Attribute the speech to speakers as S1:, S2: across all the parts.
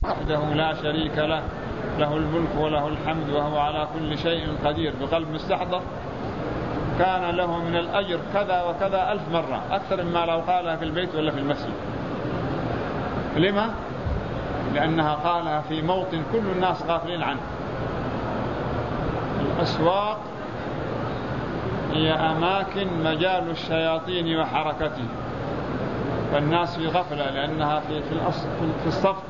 S1: وحده لا شريك له، له الملك وله الحمد وهو على كل شيء قدير بقلب مستحضر، كان له من الأجر كذا وكذا 1000 مرة، أكثر مما لو قالها في البيت ولا في المسجد. لما؟ لأنها قالها في موطن كل الناس غافلين عنه. الأسواق هي أماكن مجال الشياطين وحركته، فالناس في غفلة لأنها في الصفق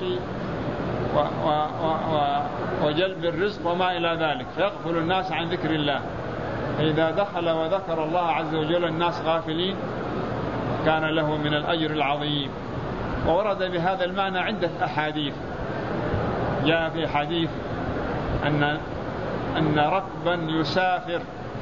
S1: وجلب الرزق وما إلى ذلك، فيغفل الناس عن ذكر الله. فإذا دخل وذكر الله عز وجل الناس غافلين كان له من الأجر العظيم. وورد بهذا المعنى عدة أحاديث. جاء في حديث أن ركبا يسافر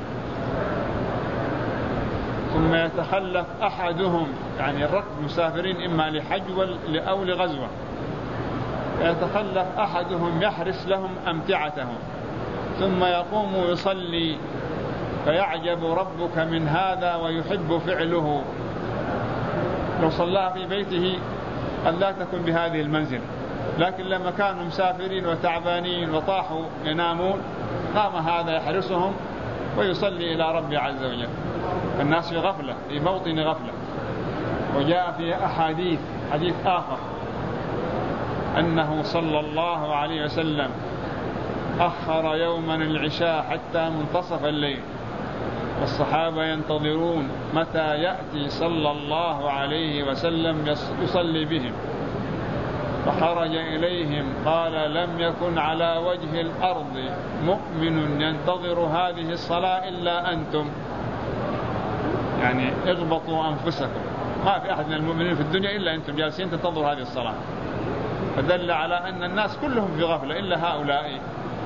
S1: ثم يتخلف أحدهم، يعني الركب مسافرين إما لحج أو لغزوة، يتخلف أحدهم يحرس لهم أمتعتهم ثم يقوم يصلي، فيعجب ربك من هذا ويحب فعله. لو صلى في بيته قد لا تكن بهذه المنزل، لكن لما كانوا مسافرين وتعبانين وطاحوا ينامون قام هذا يحرسهم ويصلي إلى ربه عز وجل. الناس في غفلة، في موطن غفلة. وجاء في حديث آخر أنه صلى الله عليه وسلم أخر يوما العشاء حتى منتصف الليل، والصحابة ينتظرون متى يأتي صلى الله عليه وسلم يصلي بهم، فخرج إليهم قال: لم يكن على وجه الأرض مؤمن ينتظر هذه الصلاة إلا أنتم، يعني اغبطوا أنفسكم، ما في أحد من المؤمنين في الدنيا إلا أنتم جالسين تنتظروا هذه الصلاة. فدل على أن الناس كلهم في غفلة إلا هؤلاء.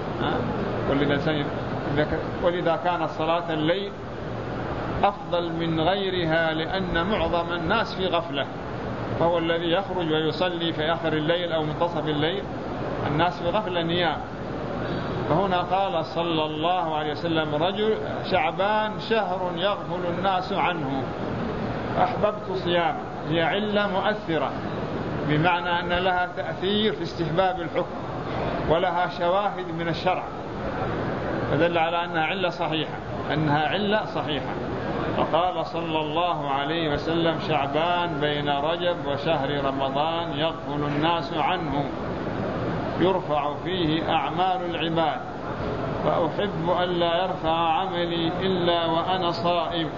S1: ولذا كانت صلاة الليل أفضل من غيرها، لأن معظم الناس في غفلة، فهو الذي يخرج ويصلي في آخر الليل أو منتصف الليل، الناس في غفلة نيام. فهنا قال صلى الله عليه وسلم: رجل شعبان شهر يغفل الناس عنه أحببت صيامه. هي علة مؤثرة، بمعنى أن لها تأثير في استحباب الحكم ولها شواهد من الشرع، فدل على أنها علة صحيحة. فقال صلى الله عليه وسلم: شعبان بين رجب وشهر رمضان يغفل الناس عنه يرفع فيه أعمال العباد، فأحب أن لا يرفع عملي إلا وأنا صائم.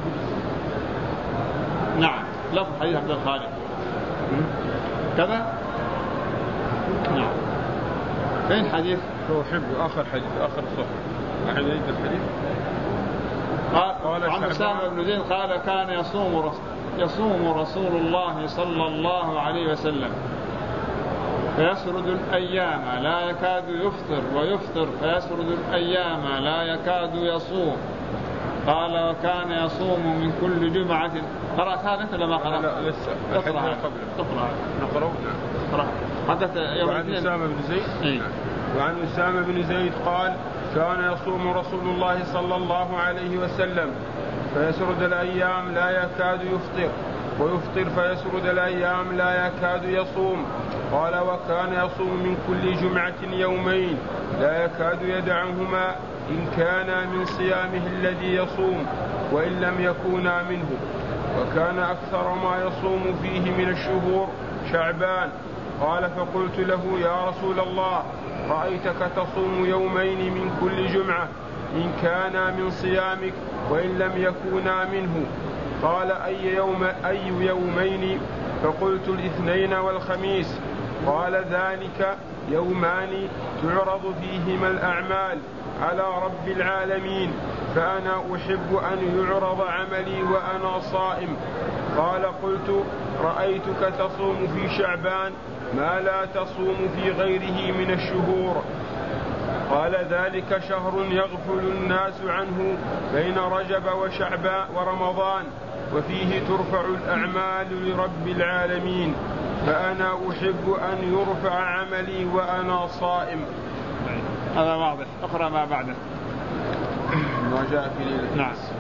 S1: نعم، لفظ حديث عبد الخالق كذا. نعم. فين حديث؟
S2: فأحب آخر حديث، آخر صفحة أحد يجد الحديث.
S1: قال عن أسامة بن زيد قال: كان يصوم رسول الله صلى الله عليه وسلم فيسرد الأيام لا يكاد يفطر، ويفطر فيسرد الأيام لا يكاد يصوم. قال: وكان يصوم من كل جمعة. قرأت هذا أنت لما قرأت؟
S2: لا لسه.
S1: تقرأ.
S2: نقرأ.
S1: حدث يوم
S2: وعن أسامة بن زيد. وعن أسامة بن زيد قال: كان يصوم رسول الله صلى الله عليه وسلم فيسرد الأيام لا يكاد يفطر، ويفطر فيسرد الأيام لا يكاد يصوم. قال: وكان يصوم من كل جمعة يومين لا يكاد يدعهما إن كان من صيامه الذي يصوم وإن لم يكونا منه. وكان أكثر ما يصوم فيه من الشهور شعبان. قال: فقلت له: يا رسول الله، رأيتك تصوم يومين من كل جمعة إن كان من صيامك وإن لم يكونا منه. قال: أي يومين؟ فقلت: الاثنين والخميس. قال: ذلك يومان تعرض فيهما الأعمال على رب العالمين، فأنا أحب أن يعرض عملي وأنا صائم. قال: قلت: رأيتك تصوم في شعبان ما لا تصوم في غيره من الشهور. قال: ذلك شهر يغفل الناس عنه بين رجب وشعبان ورمضان، وفيه ترفع الأعمال لرب العالمين، فأنا أحب أن يرفع عملي وأنا صائم.
S1: هذا واضح. اقرأ ما بعده.
S2: ما جاء في ليلة النصف.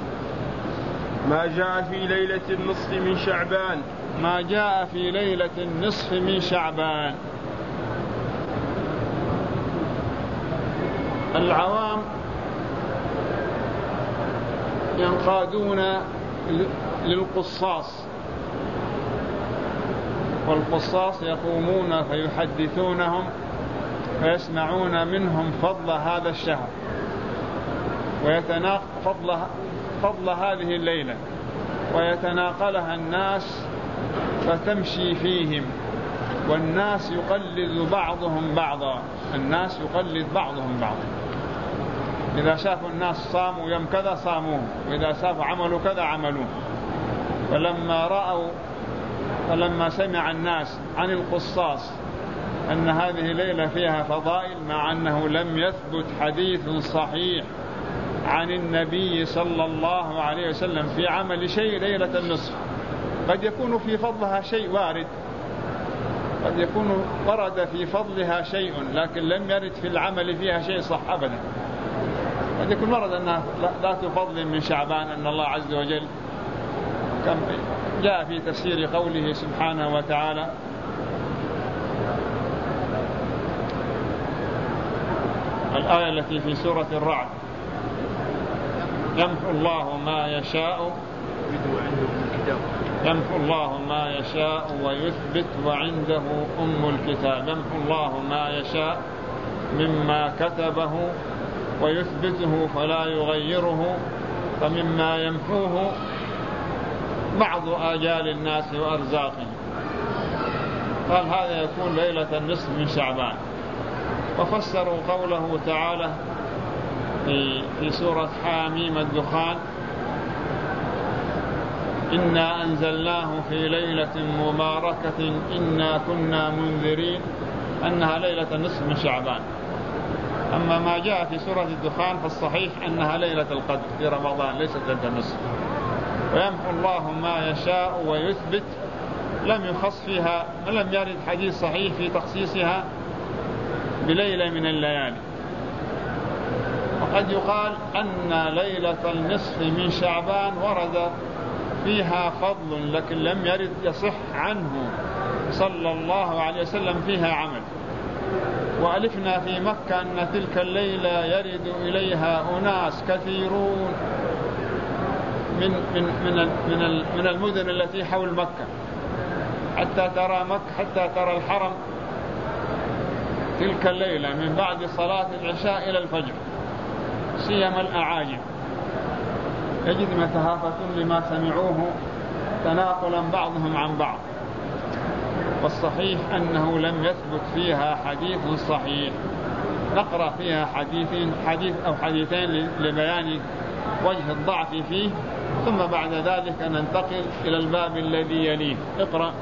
S2: ما جاء في ليلة النصف من شعبان.
S1: ما جاء في ليلة النصف من شعبان. العوام ينقادون للقصاص، والقصاص يقومون فيحدثونهم فيسمعون منهم فضل هذا الشهر فضل هذه الليلة، ويتناقلها الناس فتمشي فيهم، والناس يقلد بعضهم بعضا، إذا شافوا الناس صاموا يوم كذا صاموه، وإذا شافوا عملوا كذا عملوه. فلما سمع الناس عن القصاص أن هذه ليلة فيها فضائل، مع أنه لم يثبت حديث صحيح عن النبي صلى الله عليه وسلم في عمل شيء ليلة النصف، قد يكون في فضلها شيء وارد، قد يكون ورد في فضلها شيء لكن لم يرد في العمل فيها شيء صح أبدا. قد يكون ورد أنها لا تفضل من شعبان، أن الله عز وجل كم جاء في تفسير قوله سبحانه وتعالى: الآية التي في سورة الرعد: يمحو الله ما يشاء ويثبت وعنده أم الكتاب. يمحو الله ما يشاء مما كتبه ويثبته فلا يغيره، فمما يمحوه بعض آجال الناس وأرزاقهم. قال هذا يكون ليلة النصف من شعبان. وفسروا قوله تعالى في سورة حاميم الدخان: إنا أنزلناه في ليلة مباركة إنا كنا منذرين، أنها ليلة النصف من شعبان. أما ما جاء في سورة الدخان فالصحيح أنها ليلة القدر في رمضان، ليست ليلة النصف. ويمحو الله ما يشاء ويثبت، لم يخص فيها، لم يرد حديث صحيح في تخصيصها بليلة من الليالي. وقد يقال أن ليلة النصف من شعبان ورد فيها فضل، لكن لم يرد يصح عنه صلى الله عليه وسلم فيها عمل. وألفنا في مكة أن تلك الليلة يرد إليها أناس كثيرون من المدن التي حول مكة، حتى ترى الحرم تلك الليلة من بعد صلاة العشاء إلى الفجر، سيما الأعاجم، يجد متهافة لما سمعوه تناقلا بعضهم عن بعض. والصحيح أنه لم يثبت فيها حديث صحيح. نقرأ فيها حديث أو حديثين لبيان وجه الضعف فيه، ثم بعد ذلك ننتقل إلى الباب الذي يليه. اقرأ.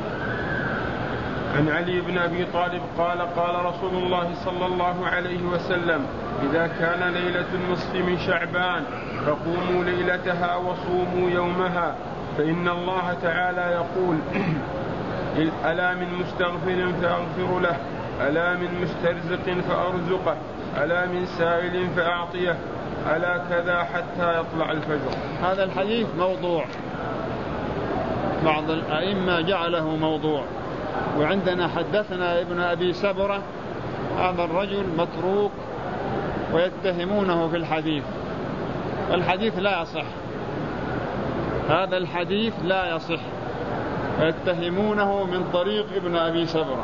S2: عن علي بن أبي طالب قال: قال رسول الله صلى الله عليه وسلم: إذا كان ليلة النصف من شعبان فقوموا ليلتها وصوموا يومها، فإن الله تعالى يقول: ألا من مستغفر فأغفر له، ألا من مسترزق فأرزقه، ألا من سائل فأعطيه، ألا كذا حتى يطلع الفجر.
S1: هذا الحديث موضوع، بعض الأئمة جعله موضوع. وعندنا حدثنا ابن أبي سبرة، هذا الرجل متروك ويتهمونه في الحديث، والحديث لا يصح، هذا الحديث لا يصح، ويتهمونه من طريق ابن أبي سبرة.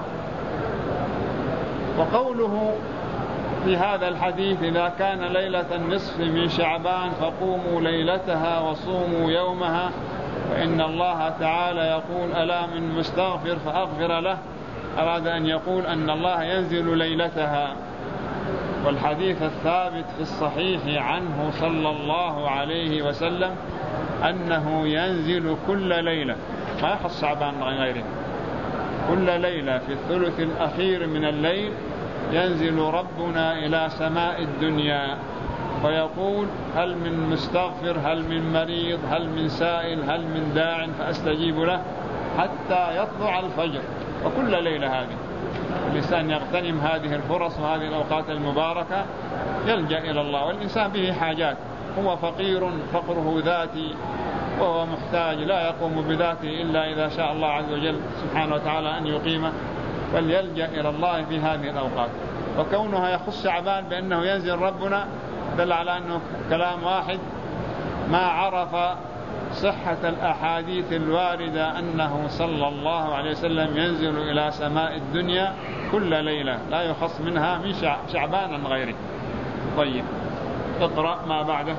S1: وقوله في هذا الحديث: إذا كان ليلة النصف من شعبان فقوموا ليلتها وصوموا يومها، فإن الله تعالى يقول: ألا من مستغفر فأغفر له، أراد أن يقول أن الله ينزل ليلتها. والحديث الثابت في الصحيح عنه صلى الله عليه وسلم أنه ينزل كل ليلة، ما يخص شعبان غيره، كل ليلة في الثلث الأخير من الليل ينزل ربنا إلى سماء الدنيا ويقول: هل من مستغفر، هل من مريض، هل من سائل، هل من داع فأستجيب له، حتى يطلع الفجر. وكل ليلة هذه الإنسان يغتنم هذه الفرص وهذه الأوقات المباركة، يلجأ إلى الله. والإنسان به حاجات، هو فقير فقره ذاتي، وهو محتاج لا يقوم بذاته إلا إذا شاء الله عز وجل سبحانه وتعالى أن يقيمه، فليلجأ إلى الله في هذه الأوقات. وكونها يخص شعبان بأنه ينزل ربنا دل على أنه كلام واحد، ما عرف صحة الأحاديث الواردة أنه صلى الله عليه وسلم ينزل إلى سماء الدنيا كل ليلة، لا يخص منها من شعبان عن غيره. طيب اقرأ ما بعده.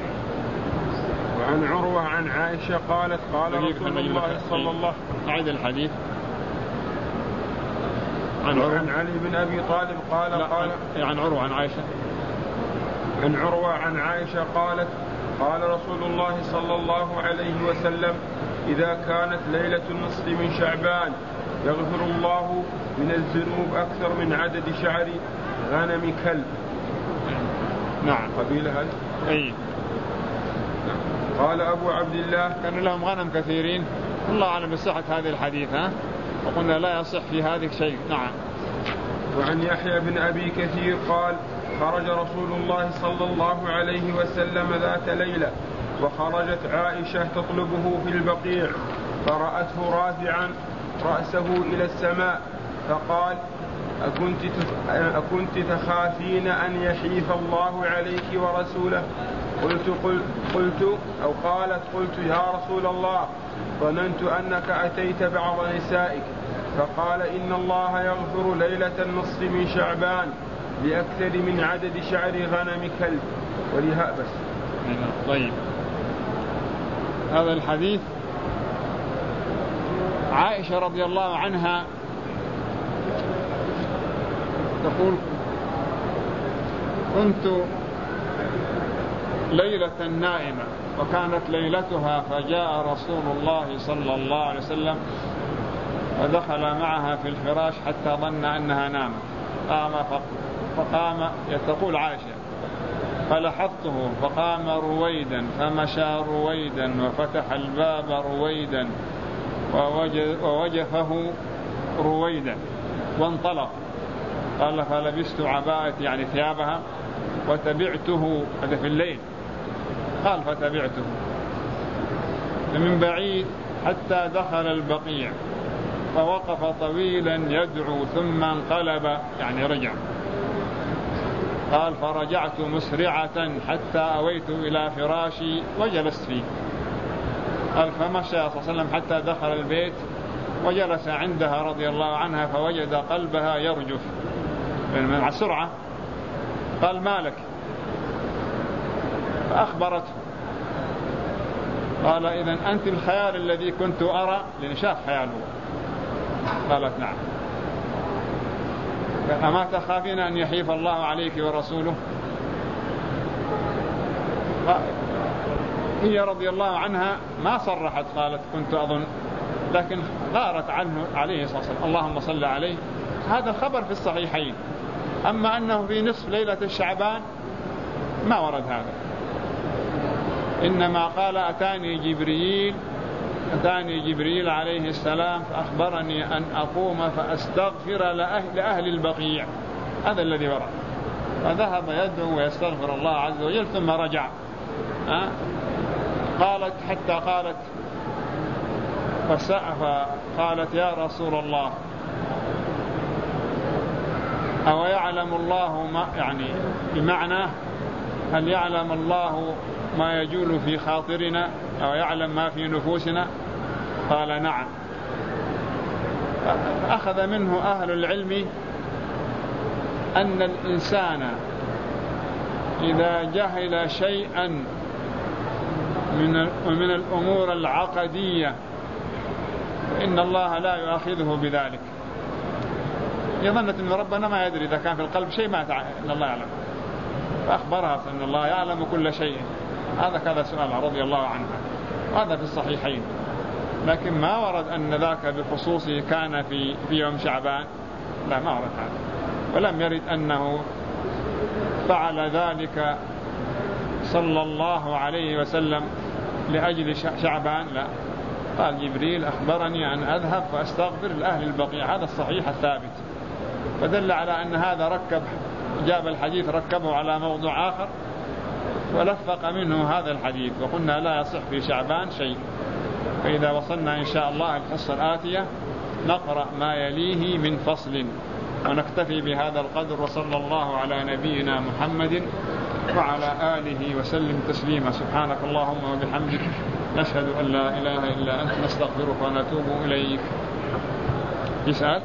S2: وعن عروة عن عائشة قالت قال رسول الله صلى الله
S1: أعد الحديث.
S2: عن علي بن أبي طالب قال
S1: عن عروة عن عائشة.
S2: عن عروة عن عائشة قالت قال رسول الله صلى الله عليه وسلم إذا كانت ليلة النصف من شعبان يغفر الله من الذنوب أكثر من عدد شعر غنم كلب.
S1: نعم.
S2: قبيلة هذه.
S1: أي.
S2: قال أبو عبد الله
S1: كان لهم غنم كثيرين، الله أعلم بصحة هذه الحديث، وقلنا لا يصح في هذه شيء. نعم.
S2: وعن يحيى بن أبي كثير قال خرج رسول الله صلى الله عليه وسلم ذات ليلة وخرجت عائشة تطلبه في البقيع فرأته رافعا رأسه إلى السماء فقال أكنت تخافين أن يحيف الله عليك ورسوله؟ قلت يا رسول الله ظننت أنك أتيت بعض نسائك. فقال إن الله يغفر ليلة النصف من شعبان لأكثر من عدد شعر غنم كلب ولها بس.
S1: طيب هذا الحديث عائشة رضي الله عنها تقول كنت ليلة نائمة وكانت ليلتها فجاء رسول الله صلى الله عليه وسلم ودخل معها في الفراش حتى ظن أنها نامت فقام تقول عائشة فلحظته فقام رويدا فمشى رويدا وفتح الباب رويدا ووجفه رويدا وانطلق. قال فلبست عباءتي يعني ثيابها وتبعته، هذا في الليل، قال فتبعته من بعيد حتى دخل البقيع فوقف طويلا يدعو ثم انقلب يعني رجع. قال فرجعت مسرعة حتى أويت إلى فراشي وجلست فيه. قال فمشى صلى الله عليه وسلم حتى دخل البيت وجلس عندها رضي الله عنها فوجد قلبها يرجف مع السرعة. قال مالك؟ فأخبرته. قال إذن أنت الخيال الذي كنت أرى، لأن شاف خياله. قالت نعم. أما تخافين أن يحيف الله عليك ورسوله؟ هي رضي الله عنها ما صرحت قالت كنت أظن، لكن غارت عنه عليه الصلاة والسلام اللهم صل عليه. هذا خبر في الصحيحين. أما أنه في نصف ليلة الشعبان ما ورد هذا، إنما قال أتاني جبريل عليه السلام فأخبرني أن أقوم فأستغفر لأهل البقيع. هذا الذي ورد. فذهب يدعو ويستغفر الله عز وجل ثم رجع. قالت حتى قالت يا رسول الله أو يعلم الله ما، يعني بمعنى هل يعلم الله ما يجول في خاطرنا أو يعلم ما في نفوسنا؟ قال نعم. أخذ منه أهل العلم أن الإنسان إذا جهل شيئا من الأمور العقدية فإن الله لا يؤاخذه بذلك. يظنت أن ربنا ما يدري إذا كان في القلب شيء ما إن الله يعلم، فأخبرها أن الله يعلم كل شيء. هذا كذا سؤال رضي الله عنها، وهذا في الصحيحين. لكن ما ورد أن ذاك بخصوصه كان في يوم شعبان، لا ما ورد هذا. ولم يرد أنه فعل ذلك صلى الله عليه وسلم لأجل شعبان، لا. قال جبريل أخبرني أن أذهب فأستغفر لأهل البقيع. هذا الصحيح الثابت. فدل على أن هذا جاب الحديث ركبه على موضوع آخر ولفق منه هذا الحديث. وقلنا لا يصح في شعبان شيء. فإذا وصلنا إن شاء الله الحصة الآتية نقرأ ما يليه من فصل. ونكتفي بهذا القدر، وصلى الله على نبينا محمد وعلى آله وسلم تسليما. سبحانك اللهم وبحمدك، نشهد أن لا إله إلا أنت، نستغفرك ونتوب إليك. يسأل؟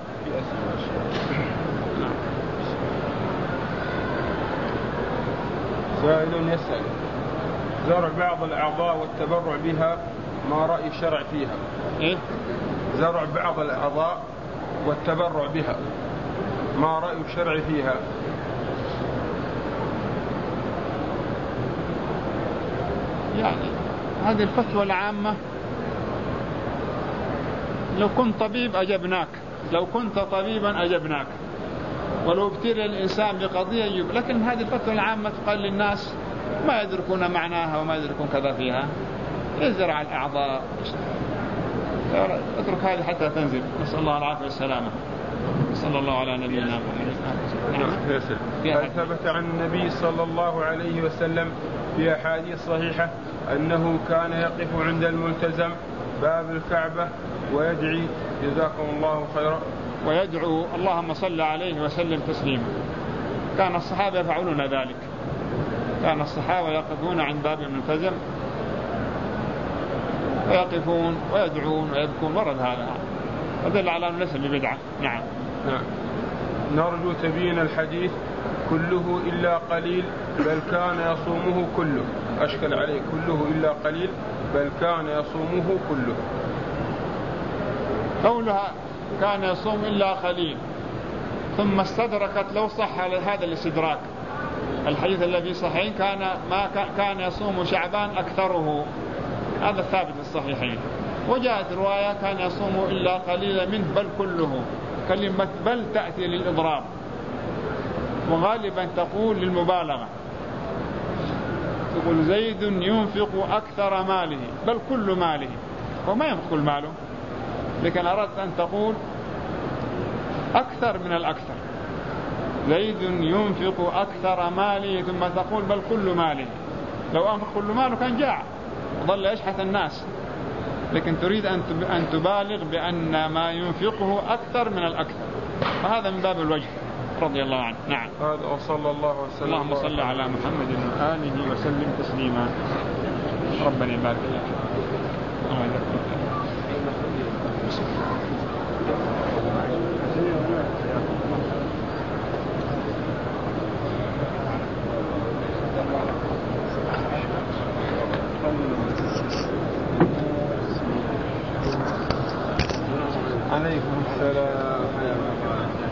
S2: سائل يسأل: زرع بعض الأعضاء والتبرع بها، ما رأي الشرع فيها؟
S1: إيه؟
S2: زرع بعض الأعضاء والتبرع بها، ما رأي الشرع فيها؟
S1: يعني هذه الفتوى العامة، لو كنت طبيب أجبناك، لو كنت طبيبا أجبناك، ولو ابتلى الإنسان بقضية يجب، لكن هذه الفتوى العامة تقال للناس ما يدركون معناها وما يدركون كذا فيها، يزرع الأعضاء، اترك هذه حتى تنزل. نسأل الله العافية والسلامة. صلى الله على نبينا محمد.
S2: هل ثبت عن النبي صلى الله عليه وسلم في أحاديث صحيحة أنه كان يقف عند الملتزم باب الكعبة ويدعي جزاكم الله خيرا،
S1: ويدعو اللهم صل عليه وسلم تسليما؟ كان الصحابة يفعلون ذلك، كان الصحابة يقفون عند باب الملتزم ويقفون ويدعون ويبكون، ورد هذا، ودل على أنه ليس ببدعة. نعم.
S2: نرجو تبيين الحديث كله إلا قليل بل كان يصومه كله. أشكل عليه كله إلا قليل بل كان يصومه كله.
S1: قولها كان يصوم إلا قليل ثم استدركت، لو صح هذا الاستدراك، الحديث الذي صحيح كان يصوم شعبان أكثره، هذا ثابت في الصحيحين. وجاءت رواية كان يصوم إلا قليلا منه بل كله. كلمة بل تأتي للإضراب، وغالبا تقول للمبالغة، تقول زيد ينفق أكثر ماله بل كل ماله، وما ينفق كل ماله، لكن أردت أن تقول أكثر من الأكثر، زيد ينفق أكثر ماله، ثم تقول بل كل ماله. لو أنفق كل ماله كان جاع ظل يشحث الناس، لكن تريد أن تبالغ بأن ما ينفقه أكثر من الأكثر، فهذا من باب الوجه. رضي الله عنه. نعم.
S2: هذا وصلى الله وسلم.
S1: اللهم صل على محمد وآله وسلم تسليما. ربنا يبارك لك.
S2: عليكم السلام.